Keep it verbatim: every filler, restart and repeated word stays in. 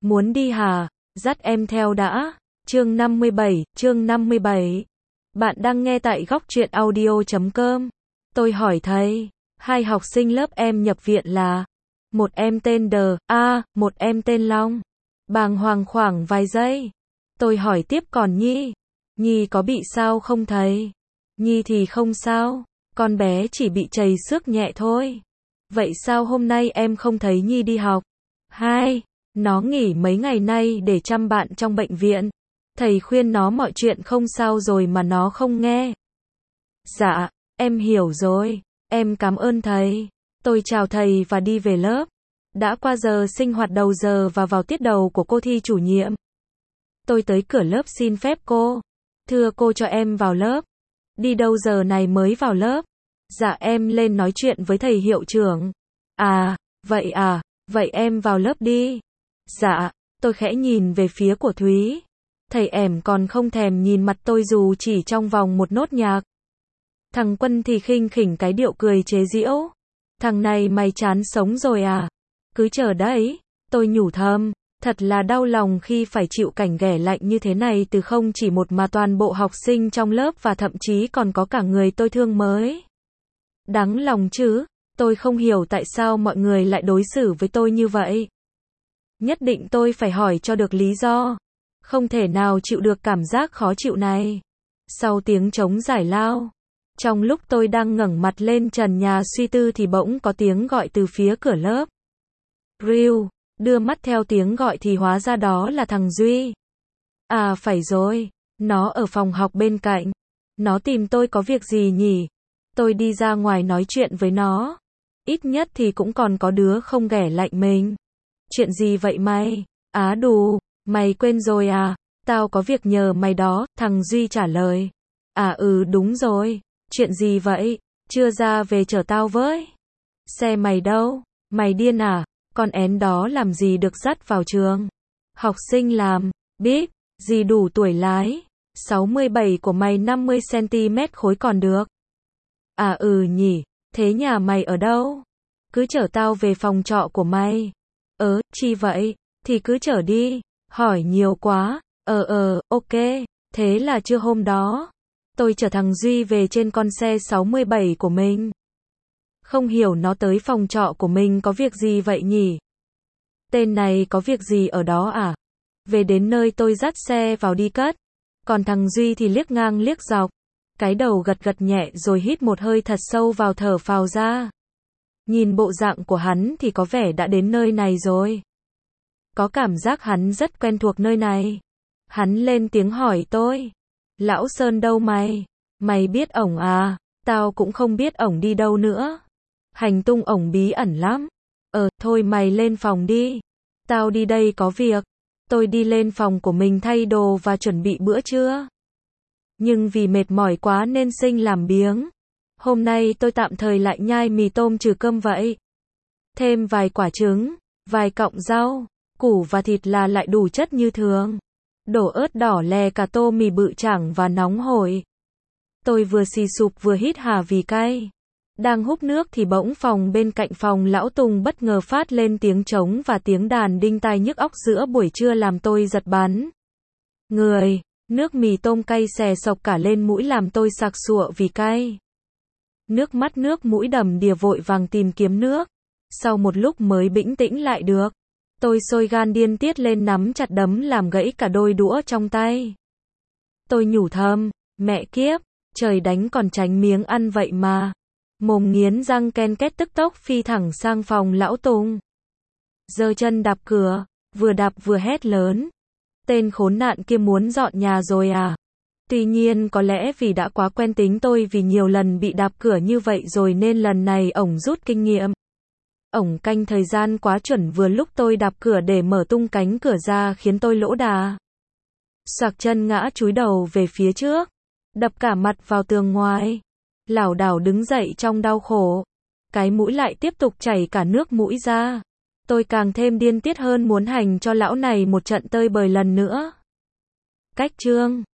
Muốn đi hả? Dắt em theo đã. Chương năm mươi bảy, chương năm mươi bảy. Bạn đang nghe tại góc truyện audio chấm com. Tôi hỏi thầy, hai học sinh lớp em nhập viện là, một em tên Đờ, A, một em tên Long. Bàng hoàng khoảng vài giây. Tôi hỏi tiếp còn Nhi? Nhi có bị sao không thầy? Nhi thì không sao, con bé chỉ bị trầy xước nhẹ thôi. Vậy sao hôm nay em không thấy Nhi đi học? Hai, nó nghỉ mấy ngày nay để chăm bạn trong bệnh viện. Thầy khuyên nó mọi chuyện không sao rồi mà nó không nghe. Dạ, em hiểu rồi, em cảm ơn thầy. Tôi chào thầy và đi về lớp. Đã qua giờ sinh hoạt đầu giờ và vào tiết đầu của cô Thi chủ nhiệm. Tôi tới cửa lớp xin phép cô. Thưa cô cho em vào lớp. Đi đâu giờ này mới vào lớp? Dạ em lên nói chuyện với thầy hiệu trưởng. À, vậy à, vậy em vào lớp đi. Dạ, tôi khẽ nhìn về phía của Thúy. Thầy ẻm còn không thèm nhìn mặt tôi dù chỉ trong vòng một nốt nhạc. Thằng Quân thì khinh khỉnh cái điệu cười chế giễu. Thằng này mày chán sống rồi à? Cứ chờ đấy, tôi nhủ thầm. Thật là đau lòng khi phải chịu cảnh ghẻ lạnh như thế này từ không chỉ một mà toàn bộ học sinh trong lớp và thậm chí còn có cả người tôi thương mới. Đáng lòng chứ, tôi không hiểu tại sao mọi người lại đối xử với tôi như vậy. Nhất định tôi phải hỏi cho được lý do. Không thể nào chịu được cảm giác khó chịu này. Sau tiếng trống giải lao, trong lúc tôi đang ngẩng mặt lên trần nhà suy tư thì bỗng có tiếng gọi từ phía cửa lớp. Riu, đưa mắt theo tiếng gọi thì hóa ra đó là thằng Duy. À phải rồi, nó ở phòng học bên cạnh. Nó tìm tôi có việc gì nhỉ? Tôi đi ra ngoài nói chuyện với nó. Ít nhất thì cũng còn có đứa không ghẻ lạnh mình. Chuyện gì vậy mày? Á đù, mày quên rồi à? Tao có việc nhờ mày đó, thằng Duy trả lời. À ừ đúng rồi, chuyện gì vậy? Chưa ra về chở tao với. Xe mày đâu? Mày điên à? Con én đó làm gì được dắt vào trường? Học sinh làm, bíp, gì đủ tuổi lái. sáu mươi bảy của mày năm mươi xăng ti mét khối còn được. À ừ nhỉ, thế nhà mày ở đâu? Cứ chở tao về phòng trọ của mày. Ờ, chi vậy? Thì cứ chở đi. Hỏi nhiều quá. Ờ ờ, ok. Thế là trưa hôm đó, tôi chở thằng Duy về trên con xe sáu mươi bảy của mình. Không hiểu nó tới phòng trọ của mình có việc gì vậy nhỉ? Tên này có việc gì ở đó à? Về đến nơi tôi dắt xe vào đi cất. Còn thằng Duy thì liếc ngang liếc dọc. Cái đầu gật gật nhẹ rồi hít một hơi thật sâu vào thở phào ra. Nhìn bộ dạng của hắn thì có vẻ đã đến nơi này rồi. Có cảm giác hắn rất quen thuộc nơi này. Hắn lên tiếng hỏi tôi. Lão Sơn đâu mày? Mày biết ổng à? Tao cũng không biết ổng đi đâu nữa. Hành tung ổng bí ẩn lắm. Ờ, thôi mày lên phòng đi. Tao đi đây có việc. Tôi đi lên phòng của mình thay đồ và chuẩn bị bữa trưa. Nhưng vì mệt mỏi quá nên sinh làm biếng. Hôm nay tôi tạm thời lại nhai mì tôm trừ cơm vậy. Thêm vài quả trứng, vài cọng rau, củ và thịt là lại đủ chất như thường. Đổ ớt đỏ lè cả tô mì bự chảng và nóng hổi. Tôi vừa xì sụp vừa hít hà vì cay. Đang húp nước thì bỗng phòng bên cạnh phòng lão Tùng bất ngờ phát lên tiếng trống và tiếng đàn đinh tai nhức óc giữa buổi trưa làm tôi giật bắn người. Nước mì tôm cay xè xộc cả lên mũi làm tôi sặc sụa vì cay. Nước mắt nước mũi đầm đìa vội vàng tìm kiếm nước. Sau một lúc mới bĩnh tĩnh lại được. Tôi sôi gan điên tiết lên nắm chặt đấm làm gãy cả đôi đũa trong tay. Tôi nhủ thầm, mẹ kiếp, trời đánh còn tránh miếng ăn vậy mà. Mồm nghiến răng ken két tức tốc phi thẳng sang phòng lão Tùng. Giơ chân đạp cửa, vừa đạp vừa hét lớn. Tên khốn nạn kia muốn dọn nhà rồi à? Tuy nhiên có lẽ vì đã quá quen tính tôi vì nhiều lần bị đạp cửa như vậy rồi nên lần này ổng rút kinh nghiệm. Ổng canh thời gian quá chuẩn vừa lúc tôi đạp cửa để mở tung cánh cửa ra khiến tôi lỗ đà. Xoạc chân ngã chúi đầu về phía trước. Đập cả mặt vào tường ngoài. Lảo đảo đứng dậy trong đau khổ. Cái mũi lại tiếp tục chảy cả nước mũi ra. Tôi càng thêm điên tiết hơn muốn hành cho lão này một trận tơi bời lần nữa. Cách chương